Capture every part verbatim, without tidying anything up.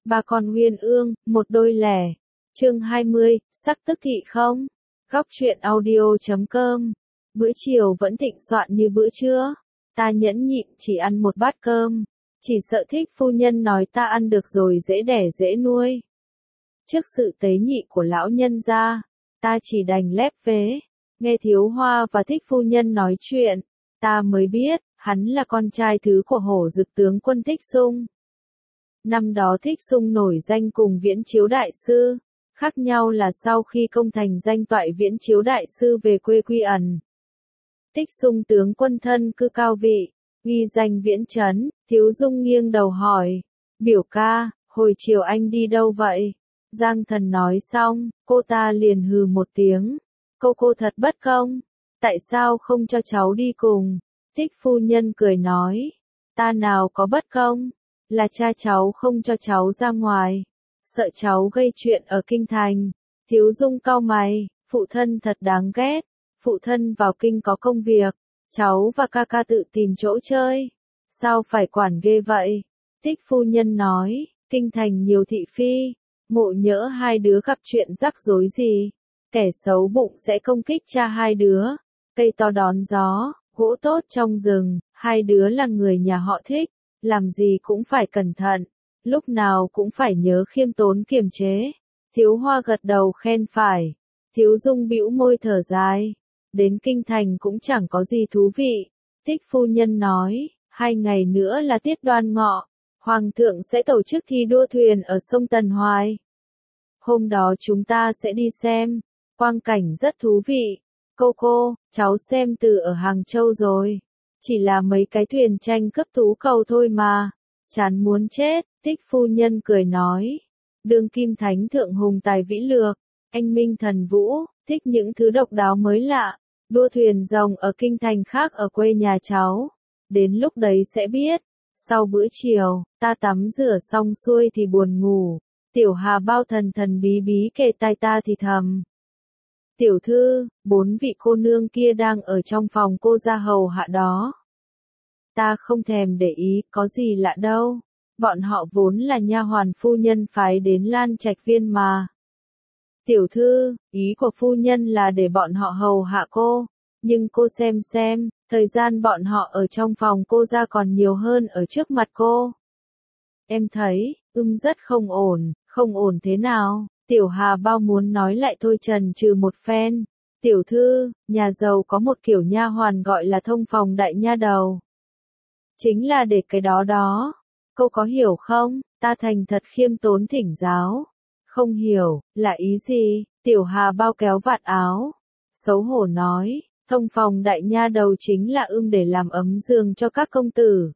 Ba con uyên ương, một đôi lẻ. Chương hai mươi, sắc tức thị không? Góc truyện audio chấm com. Bữa chiều vẫn thịnh soạn như bữa trưa. Ta nhẫn nhịn chỉ ăn một bát cơm. Chỉ sợ thích phu nhân nói ta ăn được rồi dễ đẻ dễ nuôi. Trước sự tế nhị của lão nhân gia, ta chỉ đành lép vế. Nghe Thiếu Hoa và Thích phu nhân nói chuyện, ta mới biết, hắn là con trai thứ của Hổ Dực tướng quân Thích Sung. Năm đó Thích Sung nổi danh cùng Viễn Chiếu đại sư, khác nhau là sau khi công thành danh toại Viễn Chiếu đại sư về quê quy ẩn. Thích Sung tướng quân thân cư cao vị, uy danh viễn chấn. Thiếu Dung nghiêng đầu hỏi, biểu ca, hồi chiều anh đi đâu vậy? Giang Thần nói xong, cô ta liền hừ một tiếng, cô cô thật bất công, tại sao không cho cháu đi cùng? Thích phu nhân cười nói, ta nào có bất công, là cha cháu không cho cháu ra ngoài, sợ cháu gây chuyện ở kinh thành. Thiếu Dung cau mày, phụ thân thật đáng ghét, phụ thân vào kinh có công việc, cháu và ca ca tự tìm chỗ chơi, sao phải quản ghê vậy? Thích phu nhân nói, kinh thành nhiều thị phi, ngộ nhỡ hai đứa gặp chuyện rắc rối gì, kẻ xấu bụng sẽ công kích cha hai đứa. Cây to đón gió, gỗ tốt trong rừng, hai đứa là người nhà họ Thích, làm gì cũng phải cẩn thận, lúc nào cũng phải nhớ khiêm tốn kiềm chế. Thiếu Hoa gật đầu khen phải. Thiếu Dung bĩu môi thở dài, đến kinh thành cũng chẳng có gì thú vị. Thích phu nhân nói, hai ngày nữa là tiết Đoan Ngọ, Hoàng thượng sẽ tổ chức thi đua thuyền ở sông Tần Hoài. Hôm đó chúng ta sẽ đi xem, quang cảnh rất thú vị. Cô cô, cháu xem từ ở Hàng Châu rồi, chỉ là mấy cái thuyền tranh cướp tú cầu thôi mà, chán muốn chết. Thích phu nhân cười nói, đương kim thánh thượng hùng tài vĩ lược, anh minh thần vũ, thích những thứ độc đáo mới lạ. Đua thuyền rồng ở kinh thành khác ở quê nhà cháu, đến lúc đấy sẽ biết. Sau bữa chiều, ta tắm rửa xong xuôi thì buồn ngủ. Tiểu Hà Bao thần thần bí bí kề tai ta thì thầm, tiểu thư, bốn vị cô nương kia đang ở trong phòng cô gia hầu hạ đó. Ta không thèm để ý, có gì lạ đâu, bọn họ vốn là nha hoàn phu nhân phái đến Lan Trạch Viên mà. Tiểu thư, ý của phu nhân là để bọn họ hầu hạ cô, nhưng cô xem xem, thời gian bọn họ ở trong phòng cô gia còn nhiều hơn ở trước mặt cô. Em thấy, ưm rất không ổn. Không ổn thế nào? Tiểu Hà Bao muốn nói lại thôi trần trừ một phen. Tiểu thư, nhà giàu có một kiểu nha hoàn gọi là thông phòng đại nha đầu. Chính là để cái đó đó. Cô có hiểu không? Ta thành thật khiêm tốn thỉnh giáo. Không hiểu, là ý gì? Tiểu Hà Bao kéo vạt áo, xấu hổ nói, thông phòng đại nha đầu chính là ưm để làm ấm giường cho các công tử.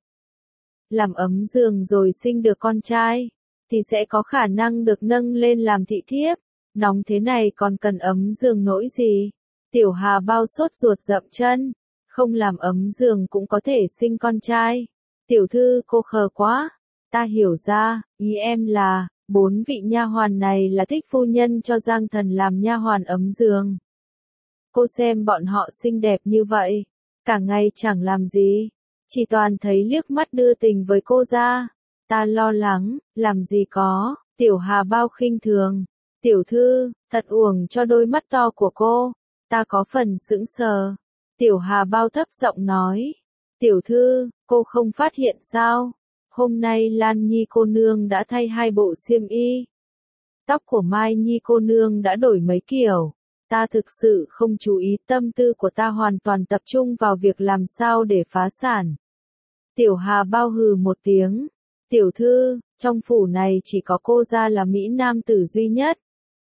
Làm ấm giường rồi sinh được con trai, thì sẽ có khả năng được nâng lên làm thị thiếp. Nóng thế này còn cần ấm giường nỗi gì? Tiểu Hà Bao sốt ruột dậm chân, không làm ấm giường cũng có thể sinh con trai. Tiểu thư cô khờ quá, ta hiểu ra, ý em là, bốn vị nha hoàn này là Thích phu nhân cho Giang Thần làm nha hoàn ấm giường. Cô xem bọn họ xinh đẹp như vậy, cả ngày chẳng làm gì, chỉ toàn thấy liếc mắt đưa tình với cô ra. Ta lo lắng, làm gì có. Tiểu Hà Bao khinh thường, tiểu thư, thật uổng cho đôi mắt to của cô. Ta có phần sững sờ. Tiểu Hà Bao thấp giọng nói, tiểu thư, cô không phát hiện sao? Hôm nay Lan Nhi cô nương đã thay hai bộ xiêm y. Tóc của Mai Nhi cô nương đã đổi mấy kiểu. Ta thực sự không chú ý, tâm tư của ta hoàn toàn tập trung vào việc làm sao để phá sản. Tiểu Hà Bao hừ một tiếng. Tiểu thư, trong phủ này chỉ có cô gia là Mỹ Nam tử duy nhất.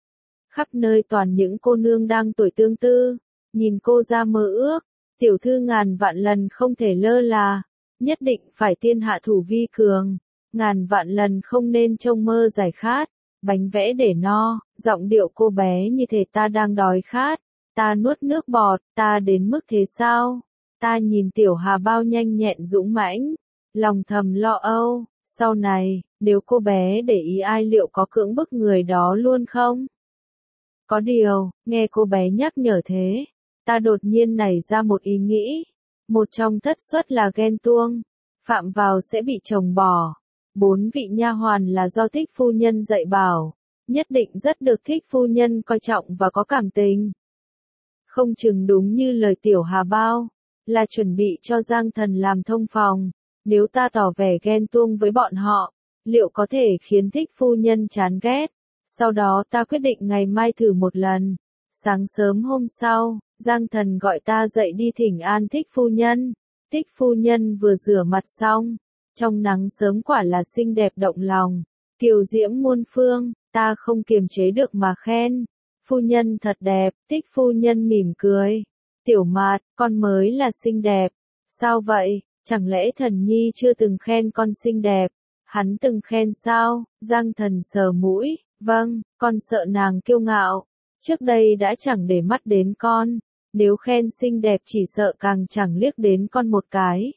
Khắp nơi toàn những cô nương đang tuổi tương tư, nhìn cô gia mơ ước. Tiểu thư ngàn vạn lần không thể lơ là, nhất định phải tiên hạ thủ vi cường, ngàn vạn lần không nên trông mơ giải khát, bánh vẽ để no. Giọng điệu cô bé như thể ta đang đói khát. Ta nuốt nước bọt, ta đến mức thế sao? Ta nhìn Tiểu Hà Bao nhanh nhẹn dũng mãnh, lòng thầm lo âu. Sau này, nếu cô bé để ý ai liệu có cưỡng bức người đó luôn không? Có điều, nghe cô bé nhắc nhở thế, ta đột nhiên nảy ra một ý nghĩ. Một trong thất suất là ghen tuông, phạm vào sẽ bị chồng bỏ. bốn vị nha hoàn là do thích phu nhân dạy bảo, nhất định rất được thích phu nhân coi trọng và có cảm tình. Không chừng đúng như lời tiểu Hà Bao, là chuẩn bị cho Giang Thần làm thông phòng, nếu ta tỏ vẻ ghen tuông với bọn họ, liệu có thể khiến thích phu nhân chán ghét. Sau đó ta quyết định ngày mai thử một lần. Sáng sớm hôm sau, Giang Thần gọi ta dậy đi thỉnh an thích phu nhân. Thích phu nhân vừa rửa mặt xong, trong nắng sớm quả là xinh đẹp động lòng, kiều diễm muôn phương, ta không kiềm chế được mà khen. Phu nhân thật đẹp, thích phu nhân mỉm cười. Tiểu Mạt, con mới là xinh đẹp. Sao vậy, chẳng lẽ Thần Nhi chưa từng khen con xinh đẹp? Hắn từng khen sao? Giang Thần sờ mũi, vâng, con sợ nàng kiêu ngạo. Trước đây đã chẳng để mắt đến con, nếu khen xinh đẹp chỉ sợ càng chẳng liếc đến con một cái.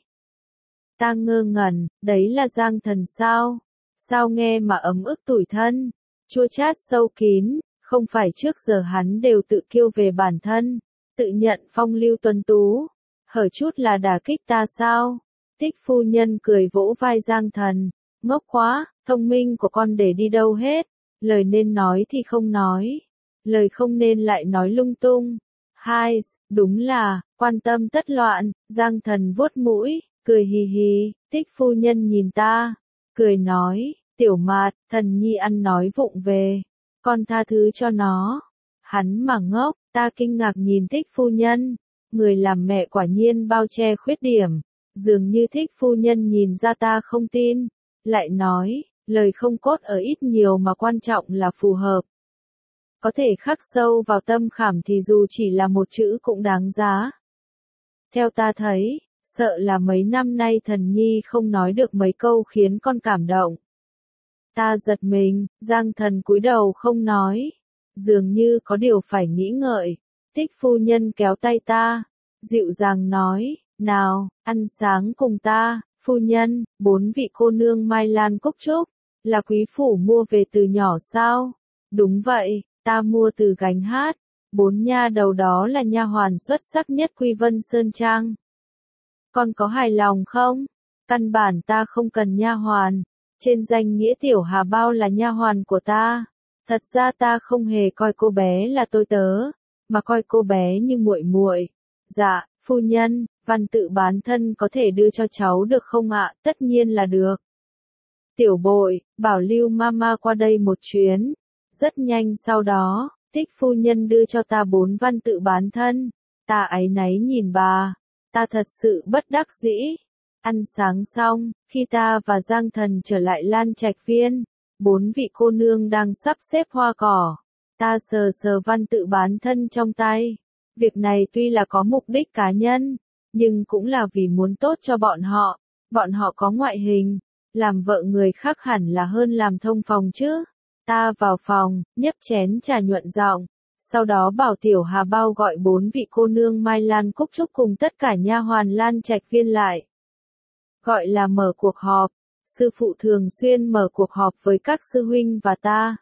Ta ngơ ngẩn, đấy là Giang Thần sao? Sao nghe mà ấm ức tủi thân, chua chát sâu kín, không phải trước giờ hắn đều tự kiêu về bản thân, tự nhận phong lưu tuấn tú, hở chút là đả kích ta sao? Thích phu nhân cười vỗ vai Giang Thần, ngốc quá, thông minh của con để đi đâu hết, lời nên nói thì không nói, lời không nên lại nói lung tung. Hai, đúng là, quan tâm tất loạn. Giang Thần vuốt mũi, cười hì hì. Thích phu nhân nhìn ta, cười nói, Tiểu Mạt, Thần Nhi ăn nói vụng về, con tha thứ cho nó. Hắn mà ngốc, ta kinh ngạc nhìn thích phu nhân, người làm mẹ quả nhiên bao che khuyết điểm, dường như thích phu nhân nhìn ra ta không tin, lại nói, lời không cốt ở ít nhiều mà quan trọng là phù hợp. Có thể khắc sâu vào tâm khảm thì dù chỉ là một chữ cũng đáng giá. Theo ta thấy, sợ là mấy năm nay Thần Nhi không nói được mấy câu khiến con cảm động. Ta giật mình, Giang Thần cúi đầu không nói, dường như có điều phải nghĩ ngợi. Thích phu nhân kéo tay ta, dịu dàng nói, nào, ăn sáng cùng ta. Phu nhân, bốn vị cô nương Mai Lan Cúc Trúc, là quý phủ mua về từ nhỏ sao? Đúng vậy, ta mua từ Gánh Hát. Bốn nha đầu đó là nha hoàn xuất sắc nhất Quy Vân Sơn Trang. Con có hài lòng không? Căn bản ta không cần nha hoàn, trên danh nghĩa tiểu Hà Bao là nha hoàn của ta. Thật ra ta không hề coi cô bé là tôi tớ, mà coi cô bé như muội muội. Dạ, phu nhân, văn tự bán thân có thể đưa cho cháu được không ạ? Tất nhiên là được. Tiểu Bội, bảo Lưu Mama qua đây một chuyến. Rất nhanh sau đó, thích phu nhân đưa cho ta bốn văn tự bán thân. Ta áy náy nhìn bà, ta thật sự bất đắc dĩ. Ăn sáng xong, khi ta và Giang Thần trở lại Lan Trạch Viên, bốn vị cô nương đang sắp xếp hoa cỏ. Ta sờ sờ văn tự bán thân trong tay. Việc này tuy là có mục đích cá nhân, nhưng cũng là vì muốn tốt cho bọn họ. Bọn họ có ngoại hình, làm vợ người khác hẳn là hơn làm thông phòng chứ. Ta vào phòng, nhấp chén trà nhuận giọng, sau đó bảo tiểu Hà Bao gọi bốn vị cô nương Mai Lan Cúc Trúc cùng tất cả nha hoàn Lan Trạch Viên lại. Gọi là mở cuộc họp, sư phụ thường xuyên mở cuộc họp với các sư huynh và ta.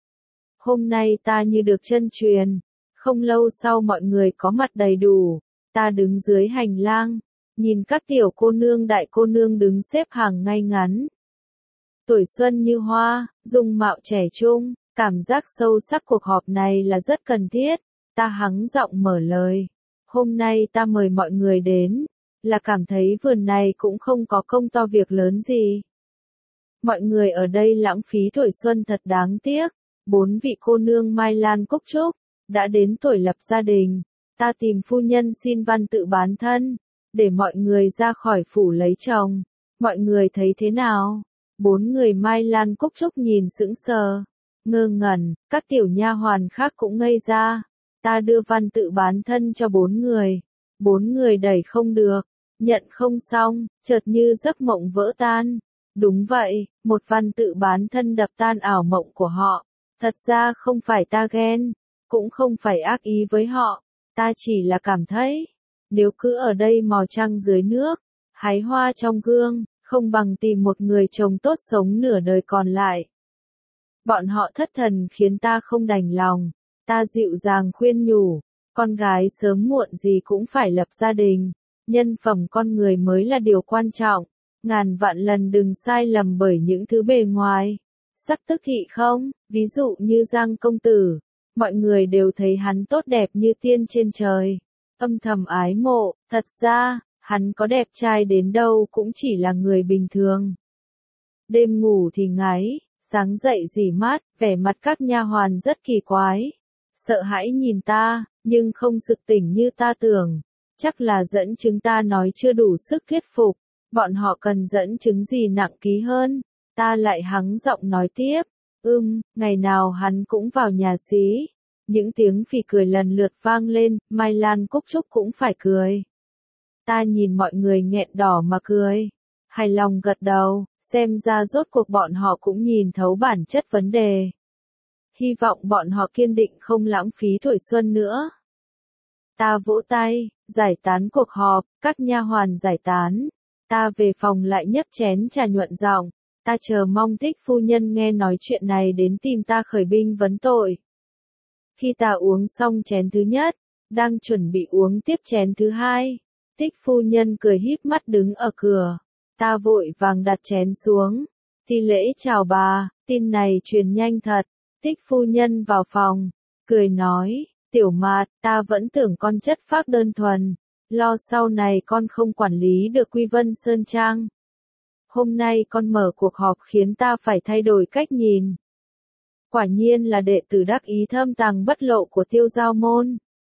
Hôm nay ta như được chân truyền, không lâu sau mọi người có mặt đầy đủ, ta đứng dưới hành lang, nhìn các tiểu cô nương đại cô nương đứng xếp hàng ngay ngắn. Tuổi xuân như hoa, dung mạo trẻ trung, cảm giác sâu sắc cuộc họp này là rất cần thiết. Ta hắng giọng mở lời. Hôm nay ta mời mọi người đến, là cảm thấy vườn này cũng không có công to việc lớn gì. Mọi người ở đây lãng phí tuổi xuân thật đáng tiếc. Bốn vị cô nương Mai Lan Cúc Trúc, đã đến tuổi lập gia đình. Ta tìm phu nhân xin văn tự bán thân, để mọi người ra khỏi phủ lấy chồng. Mọi người thấy thế nào? Bốn người Mai Lan Cúc Trúc nhìn sững sờ, ngơ ngẩn, các tiểu nha hoàn khác cũng ngây ra. Ta đưa văn tự bán thân cho bốn người. Bốn người đẩy không được, nhận không xong, chợt như giấc mộng vỡ tan. Đúng vậy, một văn tự bán thân đập tan ảo mộng của họ. Thật ra không phải ta ghen, cũng không phải ác ý với họ, ta chỉ là cảm thấy, nếu cứ ở đây mò trăng dưới nước, hái hoa trong gương, không bằng tìm một người chồng tốt sống nửa đời còn lại. Bọn họ thất thần khiến ta không đành lòng, ta dịu dàng khuyên nhủ, con gái sớm muộn gì cũng phải lập gia đình, nhân phẩm con người mới là điều quan trọng, Ngàn vạn lần đừng sai lầm bởi những thứ bề ngoài. Sắc tức thị không, ví dụ như Giang công tử, mọi người đều thấy hắn tốt đẹp như tiên trên trời, âm thầm ái mộ, thật ra, hắn có đẹp trai đến đâu cũng chỉ là người bình thường. Đêm ngủ thì ngáy, sáng dậy rỉ mát, vẻ mặt các nha hoàn rất kỳ quái, sợ hãi nhìn ta, nhưng không sực tỉnh như ta tưởng, chắc là dẫn chứng ta nói chưa đủ sức thuyết phục, bọn họ cần dẫn chứng gì nặng ký hơn. Ta lại hắng giọng nói tiếp, ưm, ngày nào hắn cũng vào nhà xí. Những tiếng phì cười lần lượt vang lên, Mai Lan Cúc Trúc cũng phải cười. Ta nhìn mọi người nghẹn đỏ mà cười. Hài lòng gật đầu, xem ra rốt cuộc bọn họ cũng nhìn thấu bản chất vấn đề. Hy vọng bọn họ kiên định không lãng phí tuổi xuân nữa. Ta vỗ tay, giải tán cuộc họp, các nha hoàn giải tán. Ta về phòng lại nhấp chén trà nhuận giọng. Ta chờ mong Thích phu nhân nghe nói chuyện này đến tìm ta khởi binh vấn tội. Khi ta uống xong chén thứ nhất, đang chuẩn bị uống tiếp chén thứ hai, Thích phu nhân cười híp mắt đứng ở cửa. Ta vội vàng đặt chén xuống. Thi lễ chào bà, tin này truyền nhanh thật. Thích phu nhân vào phòng, cười nói, Tiểu Mạt, ta vẫn tưởng con chất phác đơn thuần, lo sau này con không quản lý được Quy Vân Sơn Trang. Hôm nay con mở cuộc họp khiến ta phải thay đổi cách nhìn. Quả nhiên là đệ tử đắc ý thâm tàng bất lộ của Tiêu Giao môn.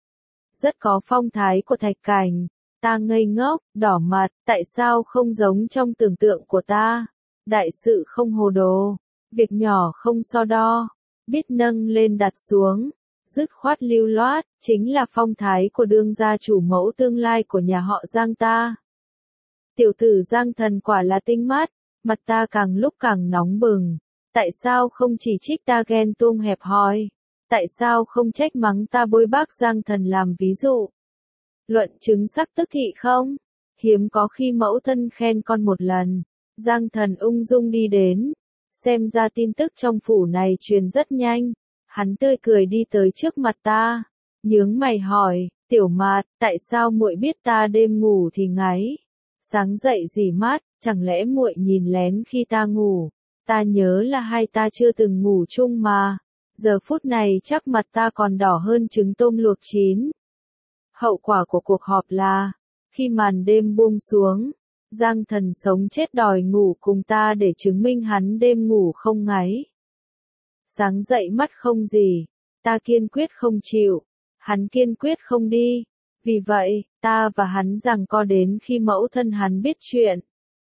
Rất có phong thái của Thạch Cảnh. Ta ngây ngốc, đỏ mặt, tại sao không giống trong tưởng tượng của ta? Đại sự không hồ đồ, việc nhỏ không so đo, biết nâng lên đặt xuống, dứt khoát lưu loát, chính là phong thái của đương gia chủ mẫu tương lai của nhà họ Giang ta. Tiểu tử Giang Thần quả là tinh mắt, mặt ta càng lúc càng nóng bừng. Tại sao không chỉ trích ta ghen tuông hẹp hòi? Tại sao không trách mắng ta bôi bác Giang Thần làm ví dụ? Luận chứng sắc tức thị không? Hiếm có khi mẫu thân khen con một lần. Giang Thần ung dung đi đến. Xem ra tin tức trong phủ này truyền rất nhanh. Hắn tươi cười đi tới trước mặt ta. Nhướng mày hỏi, Tiểu Mạt, tại sao muội biết ta đêm ngủ thì ngáy? Sáng dậy rỉ mát, chẳng lẽ muội nhìn lén khi ta ngủ? Ta nhớ là hai ta chưa từng ngủ chung mà. Giờ phút này chắc mặt ta còn đỏ hơn trứng tôm luộc chín. Hậu quả của cuộc họp là, khi màn đêm buông xuống, Giang Thần sống chết đòi ngủ cùng ta để chứng minh hắn đêm ngủ không ngáy. Sáng dậy mắt không gì, ta kiên quyết không chịu, hắn kiên quyết không đi. Vì vậy, ta và hắn giằng co đến khi mẫu thân hắn biết chuyện.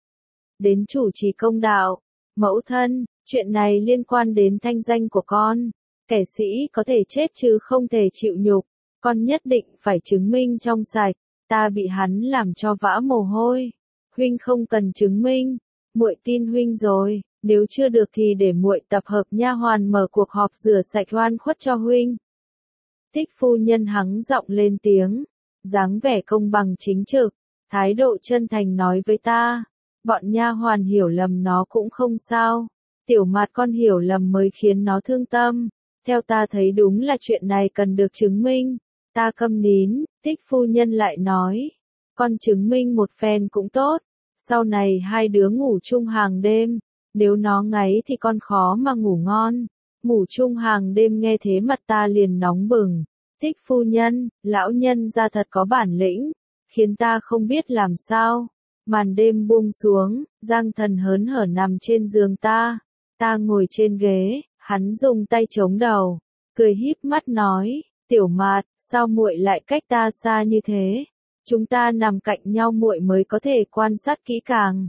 Đến chủ trì công đạo, mẫu thân, chuyện này liên quan đến thanh danh của con. Kẻ sĩ có thể chết chứ không thể chịu nhục, con nhất định phải chứng minh trong sạch. Ta bị hắn làm cho vã mồ hôi. Huynh không cần chứng minh, muội tin huynh rồi, nếu chưa được thì để muội tập hợp nha hoàn mở cuộc họp rửa sạch oan khuất cho huynh. Thích phu nhân hắng giọng lên tiếng, dáng vẻ công bằng chính trực, thái độ chân thành nói với ta, bọn nha hoàn hiểu lầm nó cũng không sao, Tiểu Mạt con hiểu lầm mới khiến nó thương tâm, theo ta thấy đúng là chuyện này cần được chứng minh. Ta câm nín, Thích phu nhân lại nói, con chứng minh một phen cũng tốt, sau này hai đứa ngủ chung hàng đêm, nếu nó ngáy thì con khó mà ngủ ngon. Ngủ chung hàng đêm nghe thế mặt ta liền nóng bừng. Thích phu nhân, lão nhân ra thật có bản lĩnh, khiến ta không biết làm sao. Màn đêm buông xuống, Giang Thần hớn hở nằm trên giường ta, ta ngồi trên ghế, hắn dùng tay chống đầu, cười híp mắt nói, Tiểu Mạt, sao muội lại cách ta xa như thế? Chúng ta nằm cạnh nhau muội mới có thể quan sát kỹ càng.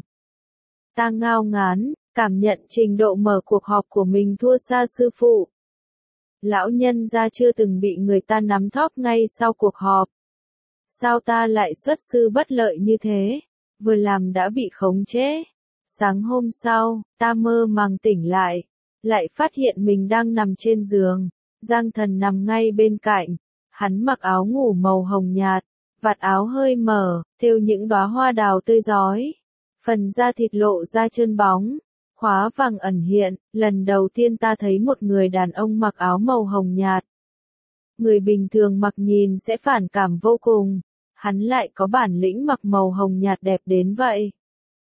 Ta ngao ngán, cảm nhận trình độ mở cuộc họp của mình thua xa sư phụ. Lão nhân gia chưa từng bị người ta nắm thóp ngay sau cuộc họp. Sao ta lại xuất sư bất lợi như thế? Vừa làm đã bị khống chế. Sáng hôm sau, ta mơ màng tỉnh lại, lại phát hiện mình đang nằm trên giường. Giang Thần nằm ngay bên cạnh, hắn mặc áo ngủ màu hồng nhạt, vạt áo hơi mở, thêu những đóa hoa đào tươi rói. Phần da thịt lộ ra trơn bóng, khóa vàng ẩn hiện, lần đầu tiên ta thấy một người đàn ông mặc áo màu hồng nhạt. Người bình thường mặc nhìn sẽ phản cảm vô cùng, hắn lại có bản lĩnh mặc màu hồng nhạt đẹp đến vậy.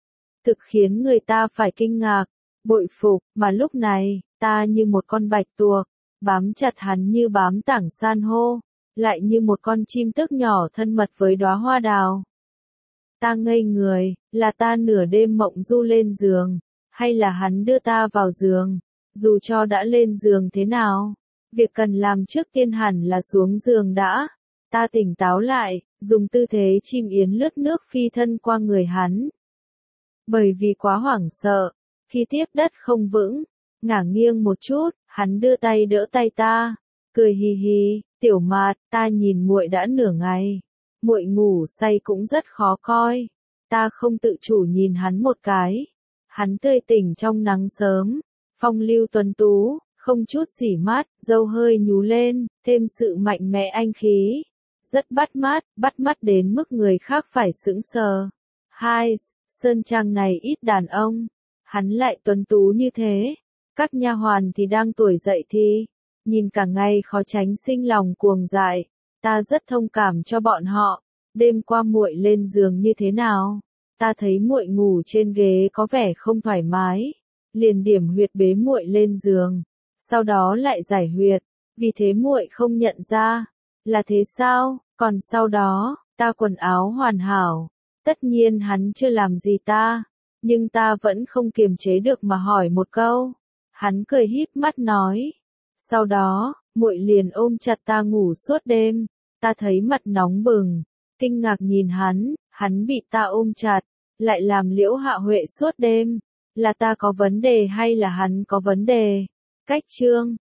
thực khiến người ta phải kinh ngạc, bội phục, mà lúc này, ta như một con bạch tuộc, bám chặt hắn như bám tảng san hô, lại như một con chim tước nhỏ thân mật với đóa hoa đào. Ta ngây người, là ta nửa đêm mộng du lên giường, hay là hắn đưa ta vào giường, dù cho đã lên giường thế nào, việc cần làm trước tiên hẳn là xuống giường đã. Ta tỉnh táo lại, dùng tư thế chim yến lướt nước phi thân qua người hắn. Bởi vì quá hoảng sợ, khi tiếp đất không vững, ngả nghiêng một chút, hắn đưa tay đỡ tay ta, cười hì hì, "Tiểu Mạt, ta nhìn muội đã nửa ngày, muội ngủ say cũng rất khó coi." Ta không tự chủ nhìn hắn một cái. Hắn tươi tỉnh trong nắng sớm, phong lưu tuấn tú, không chút xỉ mát, râu hơi nhú lên, thêm sự mạnh mẽ anh khí. Rất bắt mắt, bắt mắt đến mức người khác phải sững sờ. Hai, sơn trang này ít đàn ông, hắn lại tuấn tú như thế. Các nha hoàn thì đang tuổi dậy thì, nhìn cả ngày khó tránh sinh lòng cuồng dại. Ta rất thông cảm cho bọn họ. Đêm qua muội lên giường như thế nào? Ta thấy muội ngủ trên ghế có vẻ không thoải mái, liền điểm huyệt bế muội lên giường, sau đó lại giải huyệt, vì thế muội không nhận ra. Là thế sao? Còn sau đó, ta quần áo hoàn hảo. Tất nhiên hắn chưa làm gì ta, nhưng ta vẫn không kiềm chế được mà hỏi một câu. Hắn cười híp mắt nói. Sau đó, muội liền ôm chặt ta ngủ suốt đêm. Ta thấy mặt nóng bừng, kinh ngạc nhìn hắn, hắn bị ta ôm chặt, lại làm Liễu Hạ Huệ suốt đêm. Là ta có vấn đề hay là hắn có vấn đề? Cách chương